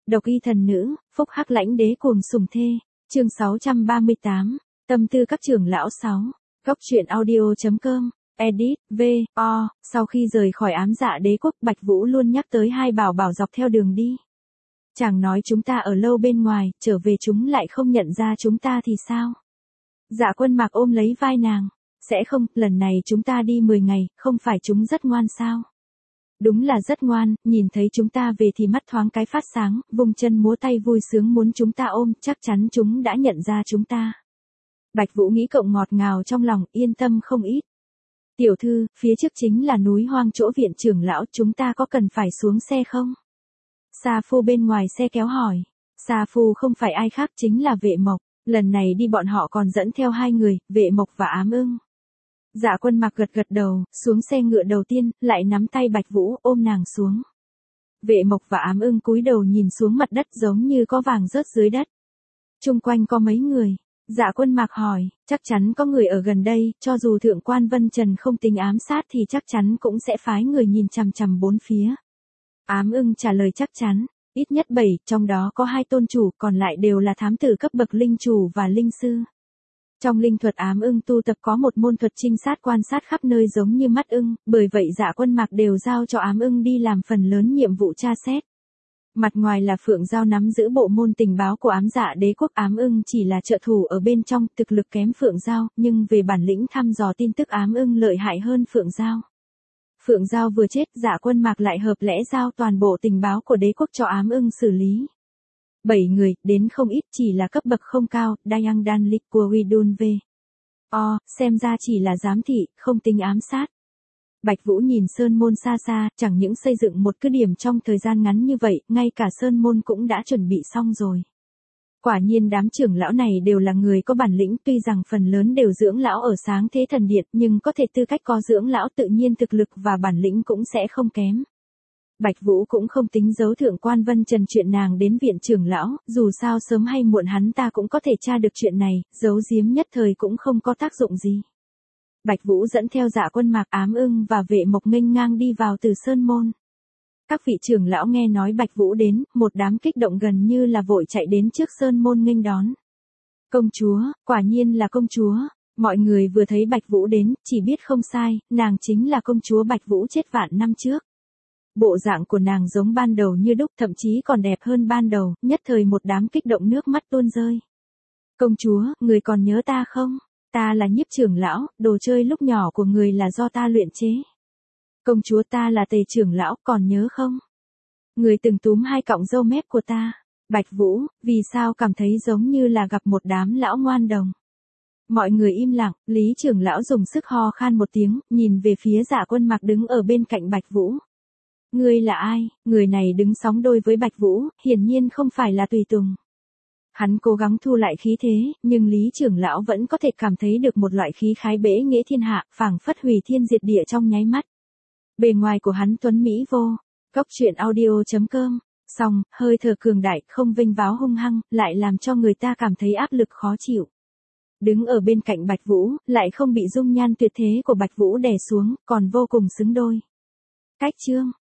Độc y thần nữ, phúc hắc lãnh đế cuồng sủng thê. Chương 638. Tâm tư các trưởng lão 6. Góc truyện audio.com. Edit, V.O. Sau khi rời khỏi ám dạ đế quốc, Bạch Vũ luôn nhắc tới hai bảo bảo dọc theo đường đi. Chàng nói chúng ta ở lâu bên ngoài, trở về chúng lại không nhận ra chúng ta thì sao? Dạ Quân Mạc ôm lấy vai nàng. Sẽ không, lần này chúng ta đi 10 ngày, không phải chúng rất ngoan sao? Đúng là rất ngoan, nhìn thấy chúng ta về thì mắt thoáng cái phát sáng, vùng chân múa tay vui sướng muốn chúng ta ôm, chắc chắn chúng đã nhận ra chúng ta. Bạch Vũ nghĩ cậu ngọt ngào trong lòng, yên tâm không ít. Tiểu thư, phía trước chính là núi hoang chỗ viện trưởng lão, chúng ta có cần phải xuống xe không? Sa Phu bên ngoài xe kéo hỏi. Sa Phu không phải ai khác chính là Vệ Mộc, lần này đi bọn họ còn dẫn theo hai người, Vệ Mộc và Ám Ưng. Dạ Quân Mạc gật gật đầu, xuống xe ngựa đầu tiên, lại nắm tay Bạch Vũ, ôm nàng xuống. Vệ Mộc và Ám Ưng cúi đầu nhìn xuống mặt đất giống như có vàng rớt dưới đất. Chung quanh có mấy người? Dạ Quân Mạc hỏi, chắc chắn có người ở gần đây, cho dù thượng quan Vân Trần không tính ám sát thì chắc chắn cũng sẽ phái người nhìn chằm chằm bốn phía. Ám Ưng trả lời chắc chắn, ít nhất 7, trong đó có 2 tôn chủ, còn lại đều là thám tử cấp bậc linh chủ và linh sư. Trong linh thuật Ám Ưng tu tập có một môn thuật trinh sát quan sát khắp nơi giống như mắt ưng, bởi vậy Dạ Quân Mạc đều giao cho Ám Ưng đi làm phần lớn nhiệm vụ tra xét. Mặt ngoài là Phượng Giao nắm giữ bộ môn tình báo của ám dạ đế quốc, Ám Ưng chỉ là trợ thủ ở bên trong, thực lực kém Phượng Giao, nhưng về bản lĩnh thăm dò tin tức Ám Ưng lợi hại hơn Phượng Giao. Phượng Giao vừa chết, Dạ Quân Mạc lại hợp lẽ giao toàn bộ tình báo của đế quốc cho Ám Ưng xử lý. 7 người, đến không ít, chỉ là cấp bậc không cao, Dayang Dan Lik của Widun V. Xem ra chỉ là giám thị, không tính ám sát. Bạch Vũ nhìn Sơn Môn xa xa, chẳng những xây dựng một cứ điểm trong thời gian ngắn như vậy, ngay cả Sơn Môn cũng đã chuẩn bị xong rồi. Quả nhiên đám trưởng lão này đều là người có bản lĩnh, tuy rằng phần lớn đều dưỡng lão ở Sáng Thế Thần Điện, nhưng có thể tư cách có dưỡng lão tự nhiên thực lực và bản lĩnh cũng sẽ không kém. Bạch Vũ cũng không tính giấu thượng quan Vân Trần chuyện nàng đến viện trưởng lão, dù sao sớm hay muộn hắn ta cũng có thể tra được chuyện này, giấu giếm nhất thời cũng không có tác dụng gì. Bạch Vũ dẫn theo Dạ Quân Mạc, Ám Ưng và Vệ Mộc nghênh ngang đi vào từ Sơn Môn. Các vị trưởng lão nghe nói Bạch Vũ đến, một đám kích động gần như là vội chạy đến trước Sơn Môn nghênh đón. Công chúa, quả nhiên là công chúa. Mọi người vừa thấy Bạch Vũ đến, chỉ biết không sai, nàng chính là công chúa Bạch Vũ chết vạn năm trước. Bộ dạng của nàng giống ban đầu như đúc, thậm chí còn đẹp hơn ban đầu, nhất thời một đám kích động nước mắt tuôn rơi. Công chúa, người còn nhớ ta không? Ta là Nhiếp trưởng lão, đồ chơi lúc nhỏ của người là do ta luyện chế. Công chúa, ta là Tề trưởng lão, còn nhớ không? Người từng túm 2 cọng râu mép của ta. Bạch Vũ, vì sao cảm thấy giống như là gặp một đám lão ngoan đồng? Mọi người im lặng, Lý trưởng lão dùng sức ho khan một tiếng, nhìn về phía Dạ Quân Mạc đứng ở bên cạnh Bạch Vũ. Ngươi là ai? Người này đứng sóng đôi với Bạch Vũ, hiển nhiên không phải là tùy tùng. Hắn cố gắng thu lại khí thế, nhưng Lý trưởng lão vẫn có thể cảm thấy được một loại khí khái bẽ nghĩa thiên hạ, phảng phất hủy thiên diệt địa trong nháy mắt. Bề ngoài của hắn tuấn mỹ vô. Góc truyện audio.com. Song, hơi thở cường đại, không vênh váo hung hăng, lại làm cho người ta cảm thấy áp lực khó chịu. Đứng ở bên cạnh Bạch Vũ, lại không bị dung nhan tuyệt thế của Bạch Vũ đè xuống, còn vô cùng xứng đôi. Cách chương.